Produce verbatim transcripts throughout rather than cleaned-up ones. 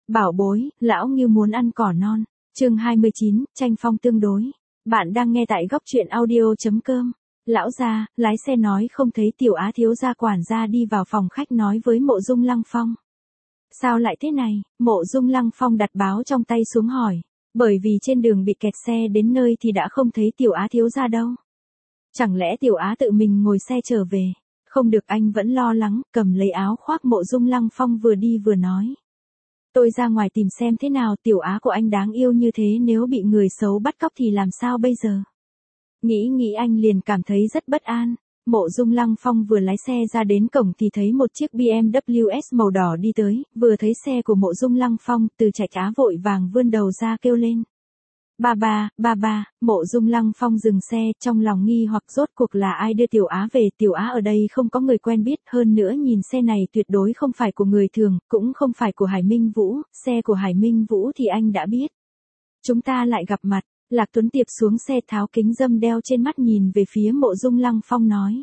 Bảo bối, lão Ngưu muốn ăn cỏ non. Chương hai mươi chín, tranh phong tương đối. Bạn đang nghe tại góc truyện audio.com. Lão gia, lái xe nói không thấy Tiểu Á thiếu gia quản gia đi vào phòng khách nói với Mộ Dung Lăng Phong. Sao lại thế này? Mộ Dung Lăng Phong đặt báo trong tay xuống hỏi. Bởi vì trên đường bị kẹt xe đến nơi thì đã không thấy Tiểu Á thiếu gia đâu. Chẳng lẽ Tiểu Á tự mình ngồi xe trở về? Không được, anh vẫn lo lắng, cầm lấy áo khoác Mộ Dung Lăng Phong vừa đi vừa nói. Tôi ra ngoài tìm xem thế nào, Tiểu Á của anh đáng yêu như thế nếu bị người xấu bắt cóc thì làm sao bây giờ? Nghĩ nghĩ anh liền cảm thấy rất bất an. Mộ Dung Lăng Phong vừa lái xe ra đến cổng thì thấy một chiếc bê em vê ét màu đỏ đi tới, vừa thấy xe của Mộ Dung Lăng Phong, Từ Trạch Á vội vàng vươn đầu ra kêu lên. Ba ba, ba ba, Mộ Dung Lăng Phong dừng xe, trong lòng nghi hoặc rốt cuộc là ai đưa Tiểu Á về, Tiểu Á ở đây không có người quen biết, hơn nữa nhìn xe này tuyệt đối không phải của người thường, cũng không phải của Hải Minh Vũ, xe của Hải Minh Vũ thì anh đã biết. Chúng ta lại gặp mặt. Lạc Tuấn Tiệp xuống xe tháo kính râm đeo trên mắt nhìn về phía Mộ Dung Lăng Phong nói.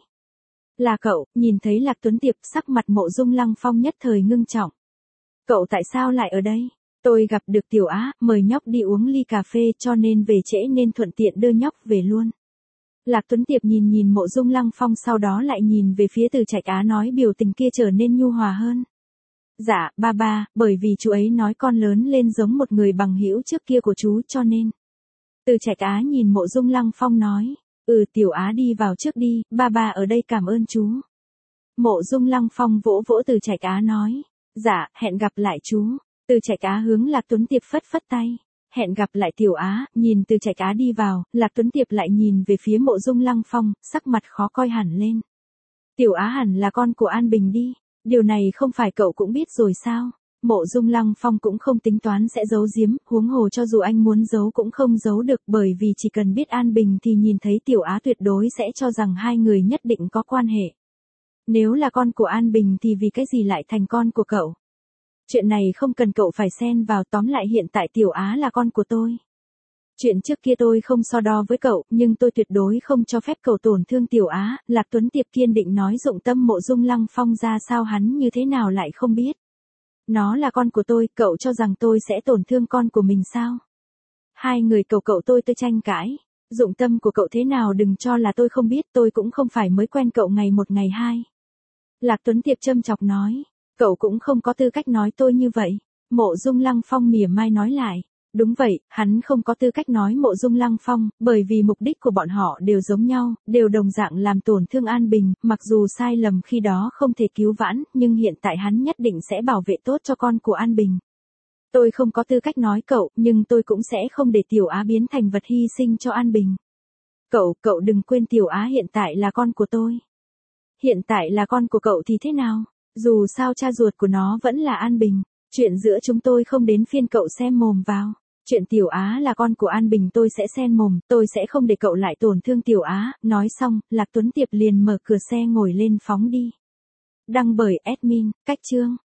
Là cậu, nhìn thấy Lạc Tuấn Tiệp sắc mặt Mộ Dung Lăng Phong nhất thời ngưng trọng. Cậu tại sao lại ở đây? Tôi gặp được Tiểu Á, mời nhóc đi uống ly cà phê cho nên về trễ nên thuận tiện đưa nhóc về luôn. Lạc Tuấn Tiệp nhìn nhìn Mộ Dung Lăng Phong sau đó lại nhìn về phía Từ Trạch Á nói biểu tình kia trở nên nhu hòa hơn. Dạ, ba ba, bởi vì chú ấy nói con lớn lên giống một người bằng hữu trước kia của chú cho nên. Từ Trạch Á nhìn Mộ Dung Lăng Phong nói, ừ Tiểu Á đi vào trước đi, ba ba ở đây cảm ơn chú. Mộ Dung Lăng Phong vỗ vỗ Từ Trạch Á nói, dạ, hẹn gặp lại chú. Từ Trạch Á hướng Lạc Tuấn Tiệp phất phất tay, hẹn gặp lại Tiểu Á, nhìn Từ Trạch Á đi vào, Lạc Tuấn Tiệp lại nhìn về phía Mộ Dung Lăng Phong, sắc mặt khó coi hẳn lên. Tiểu Á hẳn là con của An Bình đi, điều này không phải cậu cũng biết rồi sao? Mộ Dung Lăng Phong cũng không tính toán sẽ giấu giếm, huống hồ cho dù anh muốn giấu cũng không giấu được bởi vì chỉ cần biết An Bình thì nhìn thấy Tiểu Á tuyệt đối sẽ cho rằng hai người nhất định có quan hệ. Nếu là con của An Bình thì vì cái gì lại thành con của cậu? Chuyện này không cần cậu phải xen vào, tóm lại hiện tại Tiểu Á là con của tôi. Chuyện trước kia tôi không so đo với cậu, nhưng tôi tuyệt đối không cho phép cậu tổn thương Tiểu Á, Lạc Tuấn Tiệp kiên định nói dụng tâm Mộ Dung Lăng Phong ra sao hắn như thế nào lại không biết. Nó là con của tôi, cậu cho rằng tôi sẽ tổn thương con của mình sao? Hai người cậu cậu tôi tôi tranh cãi. Dụng tâm của cậu thế nào đừng cho là tôi không biết, tôi cũng không phải mới quen cậu ngày một ngày hai. Lạc Tuấn Tiệp châm chọc nói, cậu cũng không có tư cách nói tôi như vậy. Mộ Dung Lăng Phong mỉa mai nói lại, đúng vậy, hắn không có tư cách nói Mộ Dung Lăng Phong, bởi vì mục đích của bọn họ đều giống nhau, đều đồng dạng làm tổn thương An Bình, mặc dù sai lầm khi đó không thể cứu vãn, nhưng hiện tại hắn nhất định sẽ bảo vệ tốt cho con của An Bình. Tôi không có tư cách nói cậu, nhưng tôi cũng sẽ không để Tiểu Á biến thành vật hy sinh cho An Bình. Cậu, cậu đừng quên Tiểu Á hiện tại là con của tôi. Hiện tại là con của cậu thì thế nào? Dù sao cha ruột của nó vẫn là An Bình, chuyện giữa chúng tôi không đến phiên cậu xem mồm vào. Chuyện Tiểu Á là con của An Bình tôi sẽ xen mồm, tôi sẽ không để cậu lại tổn thương Tiểu Á. Nói xong, Lạc Tuấn Tiệp liền mở cửa xe ngồi lên phóng đi. Đăng bởi admin, Cách Chương.